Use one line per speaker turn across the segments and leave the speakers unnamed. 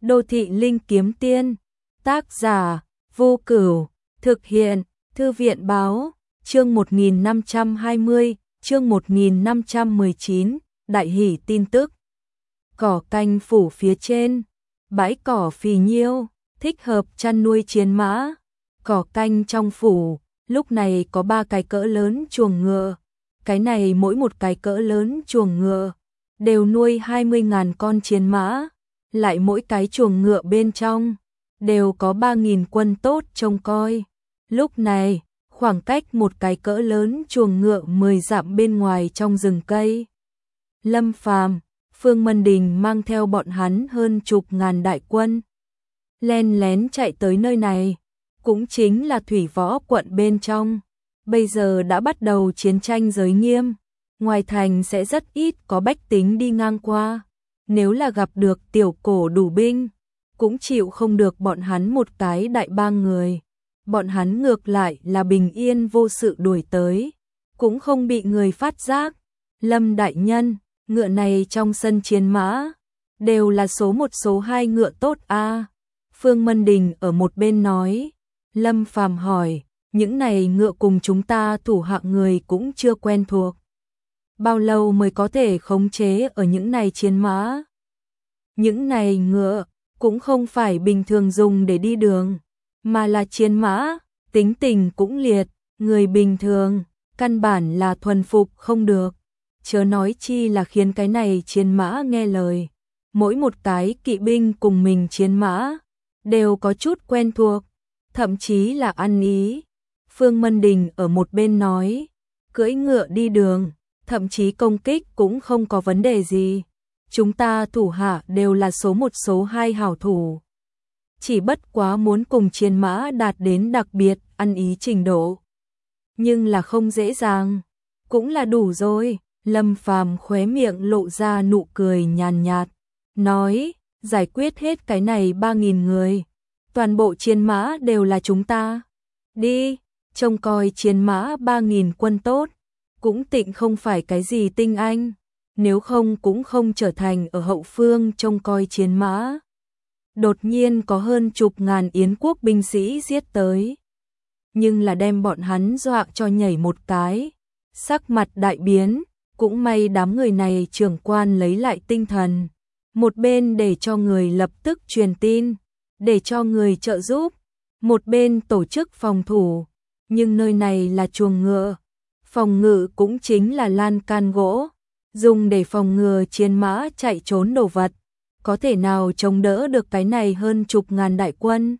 Đô thị linh kiếm tiên, tác giả, Vô Cửu, thực hiện, Thư viện báo, chương 1520, chương 1519, đại hỷ tin tức. Cỏ canh phủ phía trên, bãi cỏ phì nhiêu, thích hợp chăn nuôi chiến mã. Cỏ canh trong phủ, lúc này có 3 cái cỡ lớn chuồng ngựa. Cái này mỗi một cái cỡ lớn chuồng ngựa đều nuôi 20.000 con chiến mã, lại mỗi cái chuồng ngựa bên trong đều có 3.000 quân tốt trông coi. Lúc này, khoảng cách một cái cỡ lớn chuồng ngựa 10 dặm bên ngoài trong rừng cây, Lâm Phàm, Phương Mân Đình mang theo bọn hắn hơn chục ngàn đại quân len lén chạy tới nơi này, cũng chính là Thủy Võ quận bên trong. Bây giờ đã bắt đầu chiến tranh giới nghiêm, ngoài thành sẽ rất ít có bách tính đi ngang qua. Nếu là gặp được tiểu cổ đủ binh, cũng chịu không được bọn hắn một cái đại bang người. Bọn hắn ngược lại là bình yên vô sự đuổi tới, cũng không bị người phát giác. Lâm đại nhân, ngựa này trong sân chiến mã đều là số 1 số 2 ngựa tốt a. Phương Mân Đình ở một bên nói. Lâm Phàm hỏi, những này ngựa cùng chúng ta thủ hạ người cũng chưa quen thuộc, bao lâu mới có thể khống chế ở những này chiến mã? Những này ngựa cũng không phải bình thường dùng để đi đường, mà là chiến mã, tính tình cũng liệt, người bình thường căn bản là thuần phục không được, chớ nói chi là khiến cái này chiến mã nghe lời. Mỗi một cái kỵ binh cùng mình chiến mã đều có chút quen thuộc, thậm chí là ăn ý. Phương Mân Đình ở một bên nói, cưỡi ngựa đi đường, thậm chí công kích cũng không có vấn đề gì. Chúng ta thủ hạ đều là số 1 số 2 hảo thủ, chỉ bất quá muốn cùng chiến mã đạt đến đặc biệt ăn ý trình độ, nhưng là không dễ dàng, cũng là đủ rồi. Lâm Phàm khóe miệng lộ ra nụ cười nhàn nhạt, nói, giải quyết hết cái này 3.000 người, toàn bộ chiến mã đều là chúng ta. Đi, trông coi chiến mã 3.000 quân tốt, cũng tịnh không phải cái gì tinh anh, nếu không cũng không trở thành ở hậu phương trông coi chiến mã. Đột nhiên có hơn chục ngàn Yến quốc binh sĩ giết tới, nhưng là đem bọn hắn dọa cho nhảy một cái, sắc mặt đại biến. Cũng may đám người này trưởng quan lấy lại tinh thần, một bên để cho người lập tức truyền tin, để cho người trợ giúp, một bên tổ chức phòng thủ. Nhưng nơi này là chuồng ngựa, phòng ngự cũng chính là lan can gỗ, dùng để phòng ngừa chiến mã chạy trốn đồ vật, có thể nào chống đỡ được cái này hơn chục ngàn đại quân.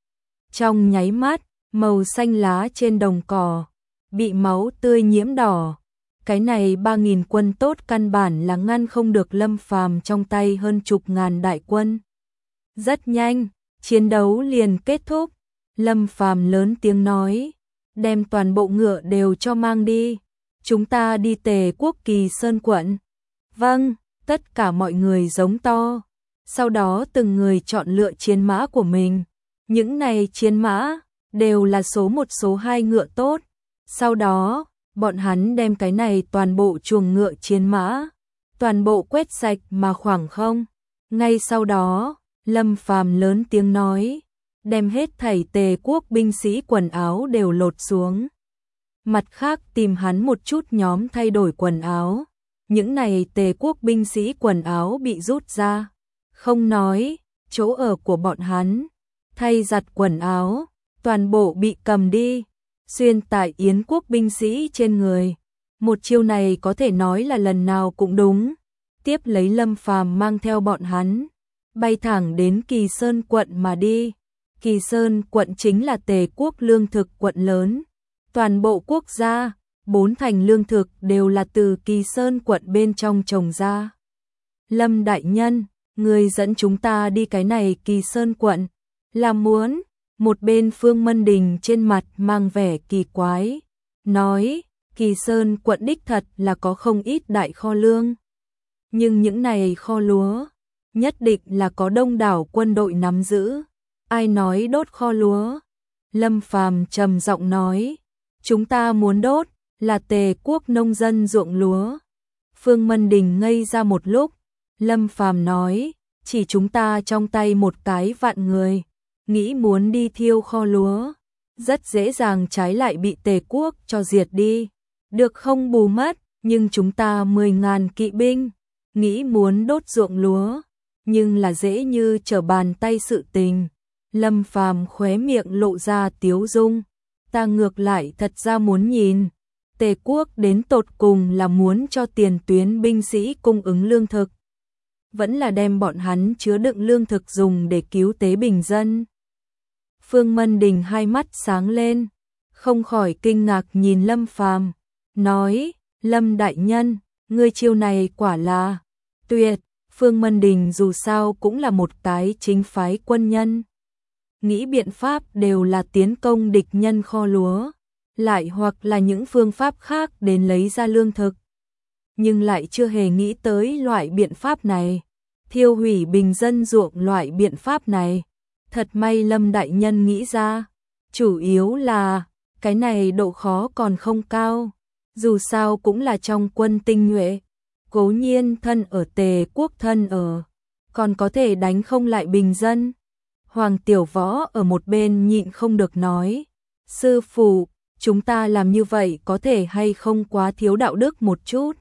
Trong nháy mắt, màu xanh lá trên đồng cỏ bị máu tươi nhiễm đỏ. Cái này 3.000 quân tốt căn bản là ngăn không được Lâm Phàm trong tay hơn chục ngàn đại quân. Rất nhanh, chiến đấu liền kết thúc. Lâm Phàm lớn tiếng nói, đem toàn bộ ngựa đều cho mang đi, chúng ta đi Tề Quốc Kỳ Sơn quận. Vâng, tất cả mọi người giống to. Sau đó từng người chọn lựa chiến mã của mình. Những này chiến mã đều là số 1 số 2 ngựa tốt. Sau đó bọn hắn đem cái này toàn bộ chuồng ngựa chiến mã toàn bộ quét sạch mà khoảng không. Ngay sau đó, Lâm Phàm lớn tiếng nói, đem hết thảy Tề quốc binh sĩ quần áo đều lột xuống. Mặt khác tìm hắn một chút nhóm thay đổi quần áo. Những này Tề quốc binh sĩ quần áo bị rút ra, không nói, chỗ ở của bọn hắn, thay giặt quần áo, toàn bộ bị cầm đi, xuyên tại Yến quốc binh sĩ trên người. Một chiêu này có thể nói là lần nào cũng đúng. Tiếp lấy Lâm Phàm mang theo bọn hắn, bay thẳng đến Kỳ Sơn quận mà đi. Kỳ Sơn quận chính là Tề quốc lương thực quận lớn. Toàn bộ quốc gia, 4 thành lương thực đều là từ Kỳ Sơn quận bên trong trồng ra. Lâm đại nhân, người dẫn chúng ta đi cái này Kỳ Sơn quận, là muốn? Một bên Phương Mân Đình trên mặt mang vẻ kỳ quái, nói, Kỳ Sơn quận đích thật là có không ít đại kho lương. Nhưng những này kho lúa, nhất định là có đông đảo quân đội nắm giữ. Ai nói đốt kho lúa? Lâm Phàm trầm giọng nói, chúng ta muốn đốt là Tề quốc nông dân ruộng lúa. Phương Mân Đình ngây ra một lúc, Lâm Phàm nói, chỉ chúng ta trong tay một cái vạn người, nghĩ muốn đi thiêu kho lúa, rất dễ dàng trái lại bị Tề quốc cho diệt đi, được không bù mất, nhưng chúng ta 10.000 kỵ binh, nghĩ muốn đốt ruộng lúa, nhưng là dễ như trở bàn tay sự tình. Lâm Phàm khóe miệng lộ ra tiếu dung, ta ngược lại thật ra muốn nhìn, Tề quốc đến tột cùng là muốn cho tiền tuyến binh sĩ cung ứng lương thực, vẫn là đem bọn hắn chứa đựng lương thực dùng để cứu tế bình dân. Phương Mân Đình hai mắt sáng lên, không khỏi kinh ngạc nhìn Lâm Phàm, nói, Lâm đại nhân, ngươi chiêu này quả là tuyệt. Phương Mân Đình dù sao cũng là một cái chính phái quân nhân, nghĩ biện pháp đều là tiến công địch nhân kho lúa, lại hoặc là những phương pháp khác đến lấy ra lương thực, nhưng lại chưa hề nghĩ tới loại biện pháp này, thiêu hủy bình dân ruộng loại biện pháp này. Thật may Lâm đại nhân nghĩ ra, chủ yếu là cái này độ khó còn không cao, dù sao cũng là trong quân tinh nhuệ, cố nhiên thân ở Tề quốc thân ở, còn có thể đánh không lại bình dân. Hoàng Tiểu Võ ở một bên nhịn không được nói, sư phụ, chúng ta làm như vậy có thể hay không quá thiếu đạo đức một chút.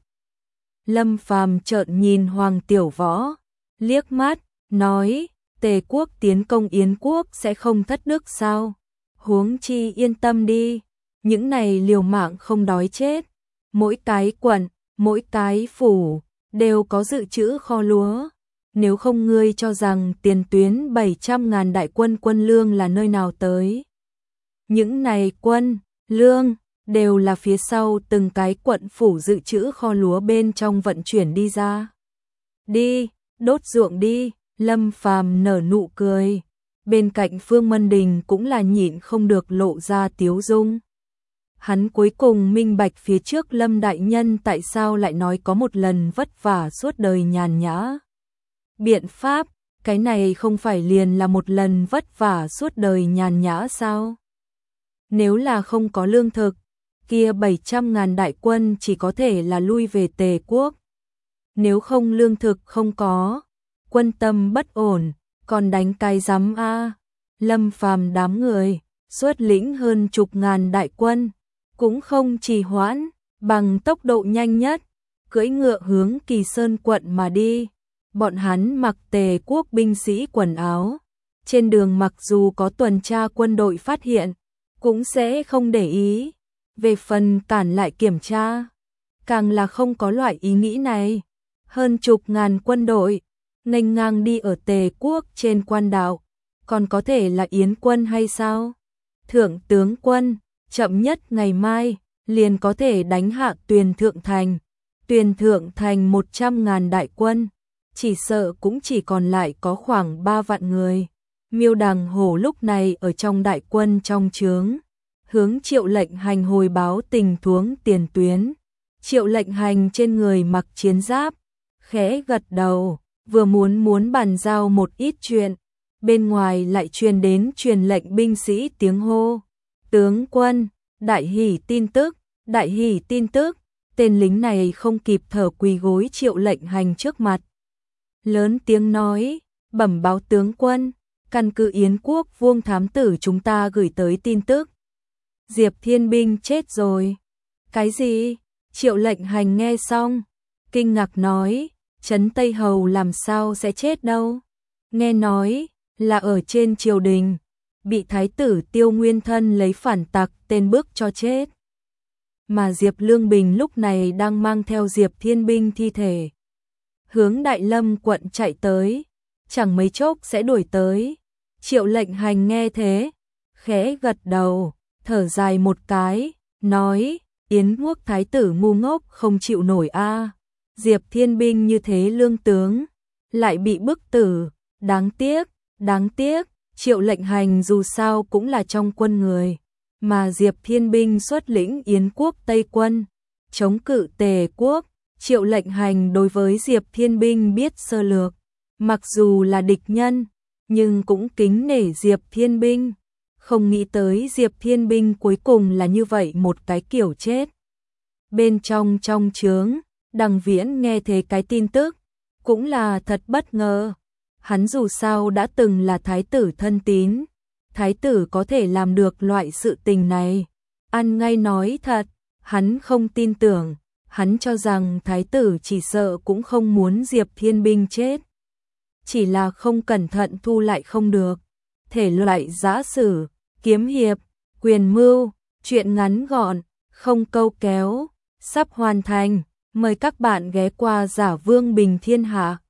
Lâm Phàm trợn nhìn Hoàng Tiểu Võ, liếc mắt, nói, Tề quốc tiến công Yến quốc sẽ không thất đức sao? Huống chi yên tâm đi, những này liều mạng không đói chết, mỗi cái quận, mỗi cái phủ đều có dự trữ kho lúa, nếu không ngươi cho rằng tiền tuyến 700.000 đại quân quân lương là nơi nào tới? Những này quân, lương đều là phía sau từng cái quận phủ dự trữ kho lúa bên trong vận chuyển đi ra. Đi, đốt ruộng đi. Lâm Phàm nở nụ cười, bên cạnh Phương Mân Đình cũng là nhịn không được lộ ra tiếu dung. Hắn cuối cùng minh bạch phía trước Lâm đại nhân tại sao lại nói có một lần vất vả suốt đời nhàn nhã. Biện pháp, cái này không phải liền là một lần vất vả suốt đời nhàn nhã sao? Nếu là không có lương thực, kia 700.000 đại quân chỉ có thể là lui về Tề quốc. Nếu không lương thực không có, quân tâm bất ổn, còn đánh cái rắm a. Lâm Phàm đám người, xuất lĩnh hơn chục ngàn đại quân, cũng không trì hoãn, bằng tốc độ nhanh nhất, cưỡi ngựa hướng Kỳ Sơn quận mà đi. Bọn hắn mặc Tề quốc binh sĩ quần áo, trên đường mặc dù có tuần tra quân đội phát hiện, cũng sẽ không để ý. Về phần cản lại kiểm tra, càng là không có loại ý nghĩ này. Hơn chục ngàn quân đội nghênh ngang đi ở Tề quốc trên quan đạo, còn có thể là Yến quân hay sao? Thượng tướng quân, chậm nhất ngày mai, liền có thể đánh hạ Tuyền Thượng Thành. Tuyền Thượng Thành 100.000 đại quân, chỉ sợ cũng chỉ còn lại có khoảng 3 vạn người. Miêu Đằng Hổ lúc này ở trong đại quân trong trướng, hướng Triệu Lệnh Hành hồi báo tình huống tiền tuyến. Triệu Lệnh Hành trên người mặc chiến giáp, khẽ gật đầu, vừa muốn bàn giao một ít chuyện, bên ngoài lại truyền đến truyền lệnh binh sĩ tiếng hô. Tướng quân, đại hỉ tin tức, đại hỉ tin tức. Tên lính này không kịp thở quỳ gối Triệu Lệnh Hành trước mặt. Lớn tiếng nói, bẩm báo tướng quân, căn cứ Yến quốc Vuông thám tử chúng ta gửi tới tin tức. Diệp Thiên binh chết rồi. Cái gì? Triệu Lệnh Hành nghe xong, kinh ngạc nói, Trấn Tây Hầu làm sao sẽ chết đâu? Nghe nói là ở trên triều đình, bị thái tử Tiêu Nguyên Thân lấy phản tặc tên bức cho chết. Mà Diệp Lương Bình lúc này đang mang theo Diệp Thiên binh thi thể, hướng Đại Lâm quận chạy tới, chẳng mấy chốc sẽ đuổi tới. Triệu Lệnh Hành nghe thế, khẽ gật đầu, thở dài một cái, nói, Yến quốc thái tử ngu ngốc không chịu nổi a. Diệp Thiên binh như thế lương tướng, lại bị bức tử, đáng tiếc, đáng tiếc. Triệu Lệnh Hành dù sao cũng là trong quân người, mà Diệp Thiên binh xuất lĩnh Yến quốc Tây quân, chống cự Tề quốc. Triệu Lệnh Hành đối với Diệp Thiên binh biết sơ lược, mặc dù là địch nhân, nhưng cũng kính nể Diệp Thiên binh. Không nghĩ tới Diệp Thiên binh cuối cùng là như vậy một cái kiểu chết. Bên trong trướng, Đằng Viễn nghe thấy cái tin tức, cũng là thật bất ngờ. hắn dù sao đã từng là thái tử thân tín, thái tử có thể làm được loại sự tình này. Ăn ngay nói thật, hắn không tin tưởng, hắn cho rằng thái tử chỉ sợ cũng không muốn Diệp Thiên Binh chết. Chỉ là không cẩn thận thu lại không được. Thể loại giã sử, kiếm hiệp, quyền mưu, truyện ngắn gọn, không câu kéo, sắp hoàn thành. Mời các bạn ghé qua Giả Vương Bình Thiên Hạ.